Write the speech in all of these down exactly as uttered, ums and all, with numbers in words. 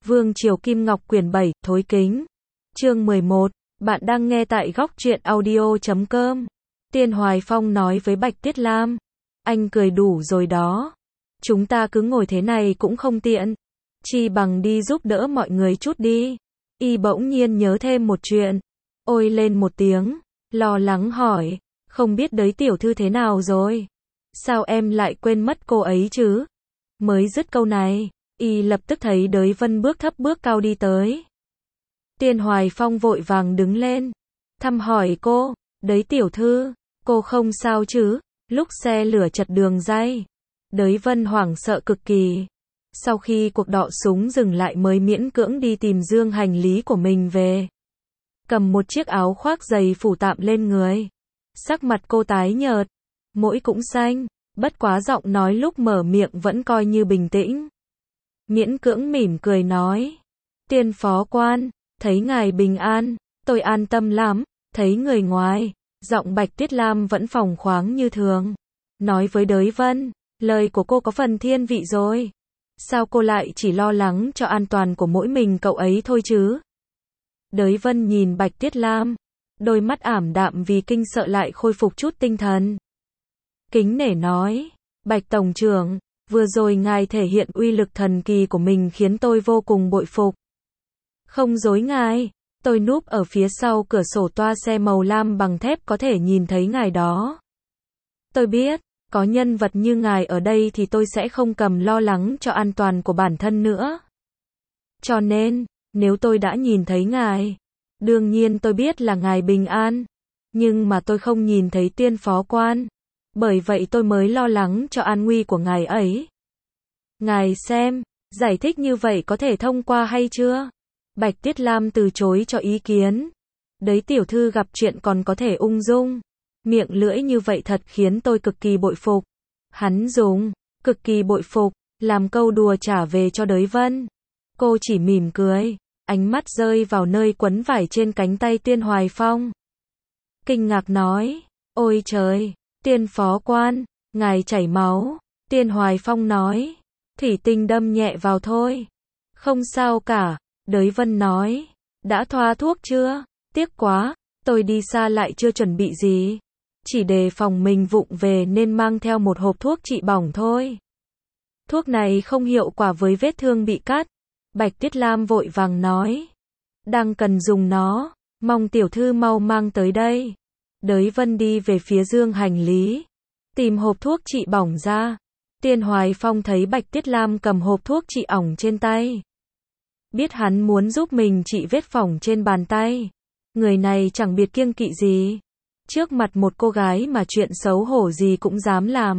Vương Triều Kim Ngọc quyển bảy, Thối Kính. Chương mười một. Bạn đang nghe tại góc truyện audio chấm com. Tiên Hoài Phong nói với Bạch Tiết Lam. Anh cười đủ rồi đó. Chúng ta cứ ngồi thế này cũng không tiện. Chi bằng đi giúp đỡ mọi người chút đi. Y bỗng nhiên nhớ thêm một chuyện. Ôi lên một tiếng. Lo lắng hỏi. Không biết đới tiểu thư thế nào rồi? Sao em lại quên mất cô ấy chứ? Mới dứt câu này. Y lập tức thấy đới vân bước thấp bước cao đi tới. Tiên Hoài Phong vội vàng đứng lên. Thăm hỏi cô. Đới tiểu thư. Cô không sao chứ? Lúc xe lửa chật đường ray. Đới vân hoảng sợ cực kỳ. Sau khi cuộc đọ súng dừng lại mới miễn cưỡng đi tìm dương hành lý của mình về. Cầm một chiếc áo khoác dày phủ tạm lên người. Sắc mặt cô tái nhợt. Mũi cũng xanh. Bất quá giọng nói lúc mở miệng vẫn coi như bình tĩnh. Miễn cưỡng mỉm cười nói. Tiên phó quan, thấy ngài bình an, tôi an tâm lắm. Thấy người ngoài, giọng Bạch Tiết Lam vẫn phóng khoáng như thường. Nói với đới vân, lời của cô có phần thiên vị rồi. Sao cô lại chỉ lo lắng cho an toàn của mỗi mình cậu ấy thôi chứ? Đới vân nhìn Bạch Tiết Lam, đôi mắt ảm đạm vì kinh sợ lại khôi phục chút tinh thần. Kính nể nói, Bạch Tổng trưởng, vừa rồi ngài thể hiện uy lực thần kỳ của mình khiến tôi vô cùng bội phục. Không dối ngài, tôi núp ở phía sau cửa sổ toa xe màu lam bằng thép có thể nhìn thấy ngài đó. Tôi biết, có nhân vật như ngài ở đây thì tôi sẽ không cầm lo lắng cho an toàn của bản thân nữa. Cho nên, nếu tôi đã nhìn thấy ngài, đương nhiên tôi biết là ngài bình an, nhưng mà tôi không nhìn thấy tiên phó quan. Bởi vậy tôi mới lo lắng cho an nguy của ngài ấy. Ngài xem, giải thích như vậy có thể thông qua hay chưa? Bạch Tiết Lam từ chối cho ý kiến. Đới tiểu thư gặp chuyện còn có thể ung dung. Miệng lưỡi như vậy thật khiến tôi cực kỳ bội phục. Hắn dùng, cực kỳ bội phục, làm câu đùa trả về cho đới vân. Cô chỉ mỉm cười, ánh mắt rơi vào nơi quấn vải trên cánh tay Tiên Hoài Phong. Kinh ngạc nói, ôi trời! Tiên phó quan, ngài chảy máu. Tiên Hoài Phong nói, thủy tinh đâm nhẹ vào thôi. Không sao cả, đới vân nói, đã thoa thuốc chưa? Tiếc quá, tôi đi xa lại chưa chuẩn bị gì. Chỉ đề phòng mình vụng về nên mang theo một hộp thuốc trị bỏng thôi. Thuốc này không hiệu quả với vết thương bị cắt. Bạch Tiết Lam vội vàng nói, đang cần dùng nó, mong tiểu thư mau mang tới đây. Đới vân đi về phía dương hành lý, tìm hộp thuốc trị bỏng ra. Tiên Hoài Phong thấy Bạch Tiết Lam cầm hộp thuốc trị ỏng trên tay. Biết hắn muốn giúp mình trị vết phỏng trên bàn tay. Người này chẳng biệt kiêng kỵ gì. Trước mặt một cô gái mà chuyện xấu hổ gì cũng dám làm.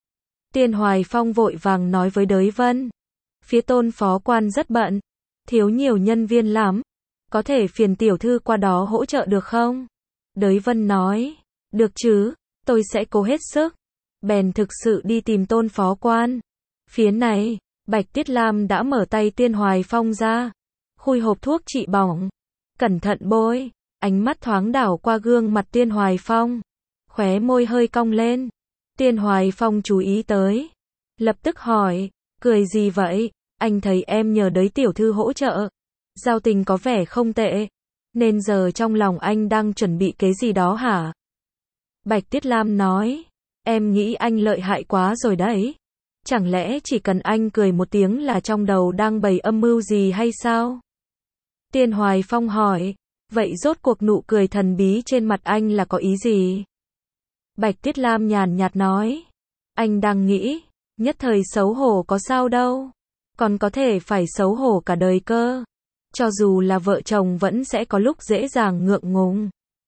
Tiên Hoài Phong vội vàng nói với đới vân. Phía tôn phó quan rất bận. Thiếu nhiều nhân viên lắm. Có thể phiền tiểu thư qua đó hỗ trợ được không? Đới vân nói, được chứ, tôi sẽ cố hết sức. Bèn thực sự đi tìm tôn phó quan. Phía này, Bạch Tiết Lam đã mở tay Tiên Hoài Phong ra. Khui hộp thuốc trị bỏng. Cẩn thận bôi, ánh mắt thoáng đảo qua gương mặt Tiên Hoài Phong. Khóe môi hơi cong lên. Tiên Hoài Phong chú ý tới. Lập tức hỏi, cười gì vậy? Anh thấy em nhờ đới tiểu thư hỗ trợ. Giao tình có vẻ không tệ. Nên giờ trong lòng anh đang chuẩn bị cái gì đó hả? Bạch Tiết Lam nói, em nghĩ anh lợi hại quá rồi đấy. Chẳng lẽ chỉ cần anh cười một tiếng là trong đầu đang bày âm mưu gì hay sao? Tiên Hoài Phong hỏi, vậy rốt cuộc nụ cười thần bí trên mặt anh là có ý gì? Bạch Tiết Lam nhàn nhạt nói, anh đang nghĩ, nhất thời xấu hổ có sao đâu. Còn có thể phải xấu hổ cả đời cơ. Cho dù là vợ chồng vẫn sẽ có lúc dễ dàng ngượng ngùng.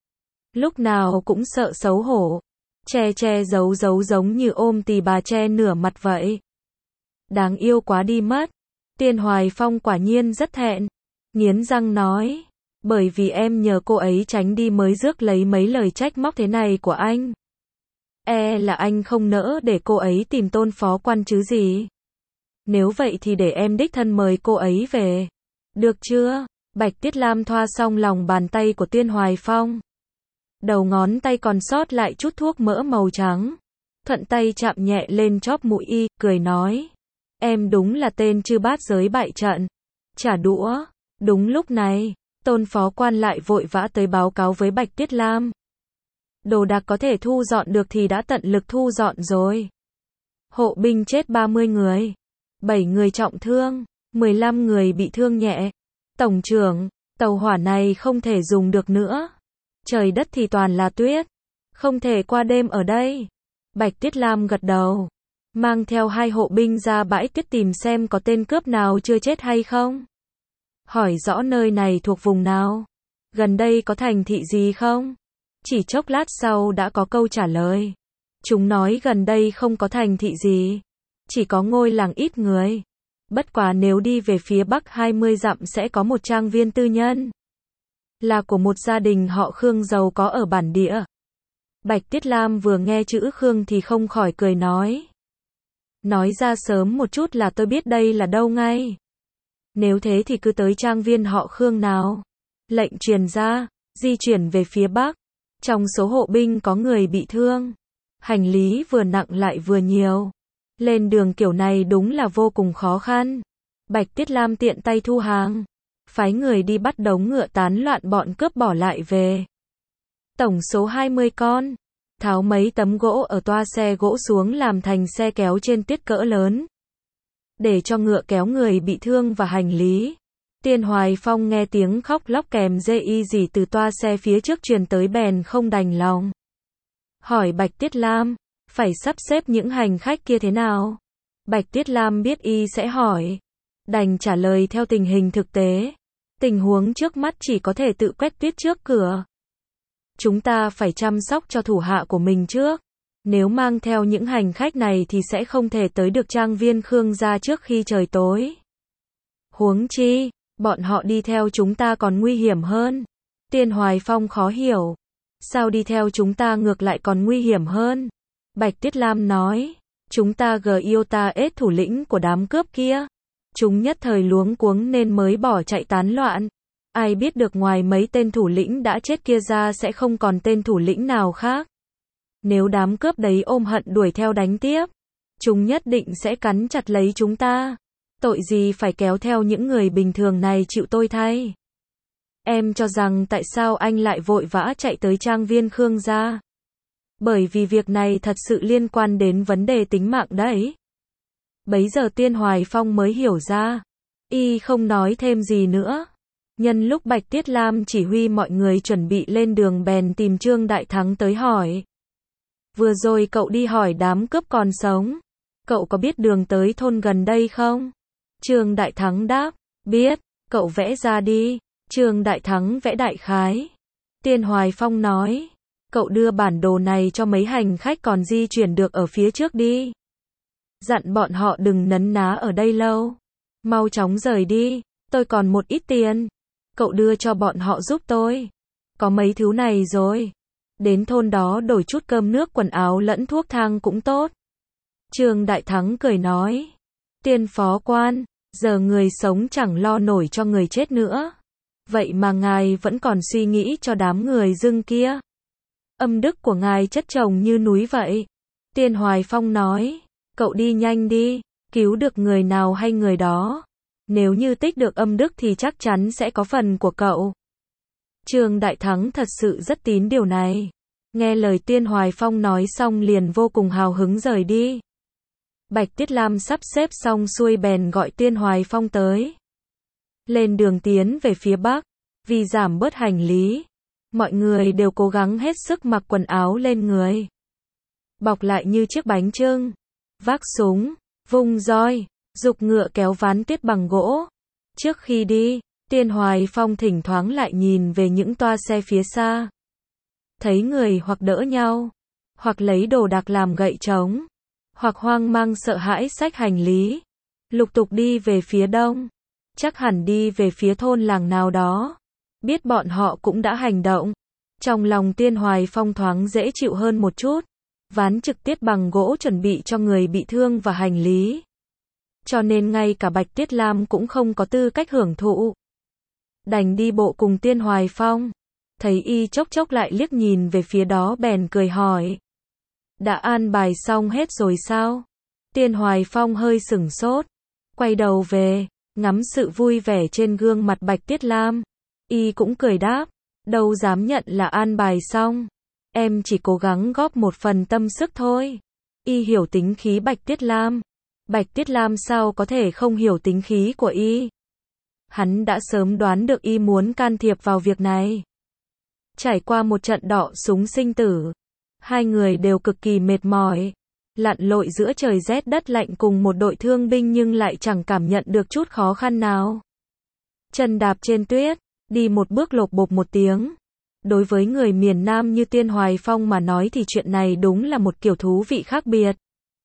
Lúc nào cũng sợ xấu hổ. Che che giấu giấu giống như ôm tì bà che nửa mặt vậy. Đáng yêu quá đi mất. Tiên Hoài Phong quả nhiên rất thẹn. Nghiến răng nói. Bởi vì em nhờ cô ấy tránh đi mới rước lấy mấy lời trách móc thế này của anh. E là anh không nỡ để cô ấy tìm tôn phó quan chứ gì. Nếu vậy thì để em đích thân mời cô ấy về. Được chưa? Bạch Tiết Lam thoa xong lòng bàn tay của Tiên Hoài Phong. Đầu ngón tay còn sót lại chút thuốc mỡ màu trắng. Thuận tay chạm nhẹ lên chóp mũi y, cười nói. Em đúng là tên chư bát giới bại trận. trả đũa. Đúng lúc này, Tôn phó quan lại vội vã tới báo cáo với Bạch Tiết Lam. Đồ đạc có thể thu dọn được thì đã tận lực thu dọn rồi. Hộ binh chết ba mươi người, bảy người trọng thương, mười lăm người bị thương nhẹ. Tổng trưởng, tàu hỏa này không thể dùng được nữa. Trời đất thì toàn là tuyết, không thể qua đêm ở đây. Bạch Tiết Lam gật đầu, mang theo hai hộ binh ra bãi tuyết tìm xem có tên cướp nào chưa chết hay không. Hỏi rõ nơi này thuộc vùng nào, gần đây có thành thị gì không? Chỉ chốc lát sau đã có câu trả lời. Chúng nói gần đây không có thành thị gì, chỉ có ngôi làng ít người. Bất quá nếu đi về phía bắc hai mươi dặm sẽ có một trang viên tư nhân, là của một gia đình họ Khương giàu có ở bản địa. Bạch Tiết Lam vừa nghe chữ Khương thì không khỏi cười nói. Nói ra sớm một chút là tôi biết đây là đâu ngay. Nếu thế thì cứ tới trang viên họ Khương nào. Lệnh truyền ra, di chuyển về phía bắc. Trong số hộ binh có người bị thương, hành lý vừa nặng lại vừa nhiều. Lên đường kiểu này đúng là vô cùng khó khăn. Bạch Tiết Lam tiện tay thu hàng, phái người đi bắt đống ngựa tán loạn bọn cướp bỏ lại về. Tổng số hai mươi con, tháo mấy tấm gỗ ở toa xe gỗ xuống làm thành xe kéo trên tuyết cỡ lớn, để cho ngựa kéo người bị thương và hành lý. Tiên Hoài Phong nghe tiếng khóc lóc kèm dê y gì từ toa xe phía trước truyền tới bèn không đành lòng. Hỏi Bạch Tiết Lam, phải sắp xếp những hành khách kia thế nào? Bạch Tiết Lam biết y sẽ hỏi, đành trả lời theo tình hình thực tế. Tình huống trước mắt chỉ có thể tự quét tuyết trước cửa. Chúng ta phải chăm sóc cho thủ hạ của mình trước. Nếu mang theo những hành khách này thì sẽ không thể tới được trang viên Khương gia trước khi trời tối. Huống chi, bọn họ đi theo chúng ta còn nguy hiểm hơn. Tiên Hoài Phong khó hiểu. Sao đi theo chúng ta ngược lại còn nguy hiểm hơn? Bạch Tiết Lam nói, chúng ta gờ yêu ta ết thủ lĩnh của đám cướp kia. Chúng nhất thời luống cuống nên mới bỏ chạy tán loạn. Ai biết được ngoài mấy tên thủ lĩnh đã chết kia ra sẽ không còn tên thủ lĩnh nào khác. Nếu đám cướp đấy ôm hận đuổi theo đánh tiếp, chúng nhất định sẽ cắn chặt lấy chúng ta. Tội gì phải kéo theo những người bình thường này chịu tôi thay. Em cho rằng tại sao anh lại vội vã chạy tới trang viên Khương gia? Bởi vì việc này thật sự liên quan đến vấn đề tính mạng đấy. Bấy giờ Tiên Hoài Phong mới hiểu ra. Y không nói thêm gì nữa. Nhân lúc Bạch Tiết Lam chỉ huy mọi người chuẩn bị lên đường bèn tìm Trương Đại Thắng tới hỏi. Vừa rồi cậu đi hỏi đám cướp còn sống. Cậu có biết đường tới thôn gần đây không? Trương Đại Thắng đáp, biết, cậu vẽ ra đi. Trương Đại Thắng vẽ đại khái. Tiên Hoài Phong nói, cậu đưa bản đồ này cho mấy hành khách còn di chuyển được ở phía trước đi. Dặn bọn họ đừng nấn ná ở đây lâu. Mau chóng rời đi, tôi còn một ít tiền. Cậu đưa cho bọn họ giúp tôi. Có mấy thứ này rồi. Đến thôn đó đổi chút cơm nước quần áo lẫn thuốc thang cũng tốt. Trương Đại Thắng cười nói, Tiên phó quan, giờ người sống chẳng lo nổi cho người chết nữa. Vậy mà ngài vẫn còn suy nghĩ cho đám người dưng kia. Âm đức của ngài chất chồng như núi vậy. Tiên Hoài Phong nói, cậu đi nhanh đi, cứu được người nào hay người đó. Nếu như tích được âm đức thì chắc chắn sẽ có phần của cậu. Trương Đại Thắng thật sự rất tín điều này. Nghe lời Tiên Hoài Phong nói xong liền vô cùng hào hứng rời đi. Bạch Tiết Lam sắp xếp xong xuôi bèn gọi Tiên Hoài Phong tới. Lên đường tiến về phía bắc, vì giảm bớt hành lý, mọi người đều cố gắng hết sức mặc quần áo lên người. Bọc lại như chiếc bánh chưng, vác súng, vung roi, giục ngựa kéo ván tuyết bằng gỗ. Trước khi đi, Tiên Hoài Phong thỉnh thoảng lại nhìn về những toa xe phía xa. Thấy người hoặc đỡ nhau, hoặc lấy đồ đạc làm gậy trống, hoặc hoang mang sợ hãi xách hành lý, lục tục đi về phía đông. Chắc hẳn đi về phía thôn làng nào đó. Biết bọn họ cũng đã hành động. Trong lòng Tiên Hoài Phong thoáng dễ chịu hơn một chút. Ván trực tiếp bằng gỗ chuẩn bị cho người bị thương và hành lý. Cho nên ngay cả Bạch Tiết Lam cũng không có tư cách hưởng thụ. Đành đi bộ cùng Tiên Hoài Phong. Thấy y chốc chốc lại liếc nhìn về phía đó bèn cười hỏi. Đã an bài xong hết rồi sao? Tiên Hoài Phong hơi sửng sốt. Quay đầu về. Ngắm sự vui vẻ trên gương mặt Bạch Tiết Lam, y cũng cười đáp, đâu dám nhận là an bài xong. Em chỉ cố gắng góp một phần tâm sức thôi. Y hiểu tính khí Bạch Tiết Lam. Bạch Tiết Lam sao có thể không hiểu tính khí của y. Hắn đã sớm đoán được y muốn can thiệp vào việc này. Trải qua một trận đọ súng sinh tử, hai người đều cực kỳ mệt mỏi, lặn lội giữa trời rét đất lạnh cùng một đội thương binh nhưng lại chẳng cảm nhận được chút khó khăn nào. Chân đạp trên tuyết, đi một bước lộp bộp một tiếng. Đối với người miền Nam như Tiên Hoài Phong mà nói thì chuyện này đúng là một kiểu thú vị khác biệt.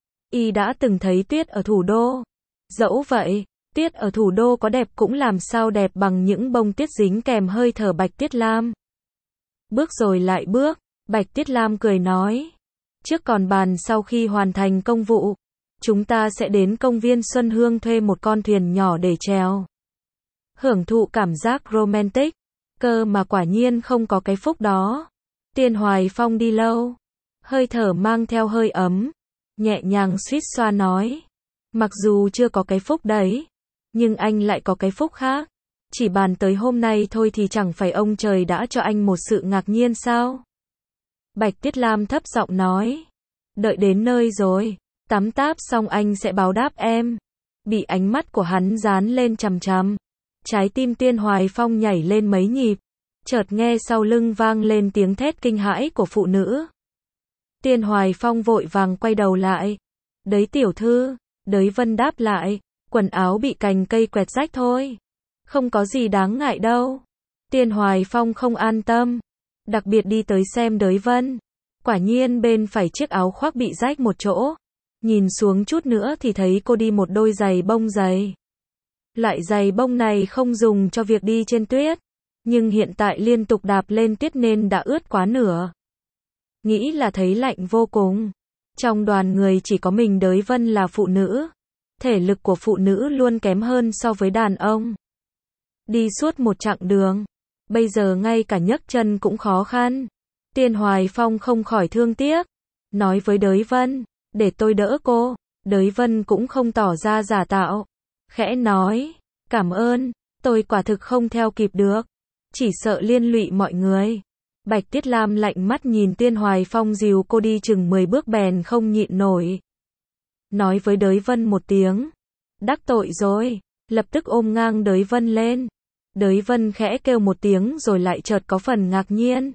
Y đã từng thấy tuyết ở thủ đô. Dẫu vậy, tuyết ở thủ đô có đẹp cũng làm sao đẹp bằng những bông tuyết dính kèm hơi thở Bạch Tiết Lam. Bước rồi lại bước, Bạch Tiết Lam cười nói. Trước còn bàn sau khi hoàn thành công vụ, chúng ta sẽ đến công viên Xuân Hương thuê một con thuyền nhỏ để chèo. Hưởng thụ cảm giác romantic, cơ mà quả nhiên không có cái phúc đó. Tiên Hoài Phong đi lâu, hơi thở mang theo hơi ấm, nhẹ nhàng suýt xoa nói. Mặc dù chưa có cái phúc đấy, nhưng anh lại có cái phúc khác. Chỉ bàn tới hôm nay thôi thì chẳng phải ông trời đã cho anh một sự ngạc nhiên sao? Bạch Tiết Lam thấp giọng nói. Đợi đến nơi rồi, tắm táp xong anh sẽ báo đáp em. Bị ánh mắt của hắn dán lên chằm chằm. Trái tim Tiên Hoài Phong nhảy lên mấy nhịp. Chợt nghe sau lưng vang lên tiếng thét kinh hãi của phụ nữ. Tiên Hoài Phong vội vàng quay đầu lại. Đấy tiểu thư, Đới Vân đáp lại. Quần áo bị cành cây quẹt rách thôi. Không có gì đáng ngại đâu. Tiên Hoài Phong không an tâm. Đặc biệt đi tới xem Đới Vân. Quả nhiên bên phải chiếc áo khoác bị rách một chỗ. Nhìn xuống chút nữa thì thấy cô đi một đôi giày bông dày. Loại giày bông này không dùng cho việc đi trên tuyết. Nhưng hiện tại liên tục đạp lên tuyết nên đã ướt quá nửa. Nghĩ là thấy lạnh vô cùng. Trong đoàn người chỉ có mình Đới Vân là phụ nữ. Thể lực của phụ nữ luôn kém hơn so với đàn ông. Đi suốt một chặng đường. Bây giờ ngay cả nhấc chân cũng khó khăn. Tiên Hoài Phong không khỏi thương tiếc. Nói với Đới Vân, để tôi đỡ cô. Đới Vân cũng không tỏ ra giả tạo. Khẽ nói, cảm ơn, tôi quả thực không theo kịp được. Chỉ sợ liên lụy mọi người. Bạch Tiết Lam lạnh mắt nhìn Tiên Hoài Phong dìu cô đi chừng mười bước bèn không nhịn nổi. Nói với Đới Vân một tiếng. Đắc tội rồi, lập tức ôm ngang Đới Vân lên. Đới Vân khẽ kêu một tiếng rồi lại chợt có phần ngạc nhiên.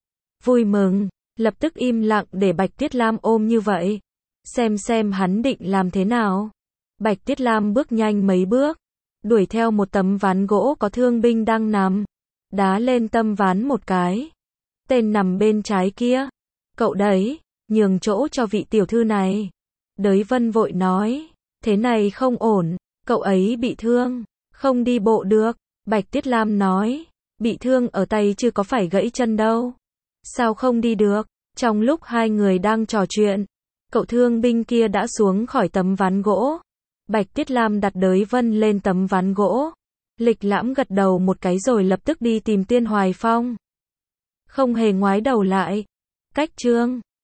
Vui mừng, lập tức im lặng để Bạch Tiết Lam ôm như vậy. Xem xem hắn định làm thế nào. Bạch Tiết Lam bước nhanh mấy bước. Đuổi theo một tấm ván gỗ có thương binh đang nằm. Đá lên tấm ván một cái. Tên nằm bên trái kia. Cậu đấy, nhường chỗ cho vị tiểu thư này. Đới Vân vội nói. Thế này không ổn, cậu ấy bị thương. Không đi bộ được. Bạch Tiết Lam nói. Bị thương ở tay chứ có phải gãy chân đâu. Sao không đi được? Trong lúc hai người đang trò chuyện, cậu thương binh kia đã xuống khỏi tấm ván gỗ. Bạch Tiết Lam đặt Đới Vân lên tấm ván gỗ. Lịch lãm gật đầu một cái rồi lập tức đi tìm Tiên Hoài Phong. Không hề ngoái đầu lại. Cách chương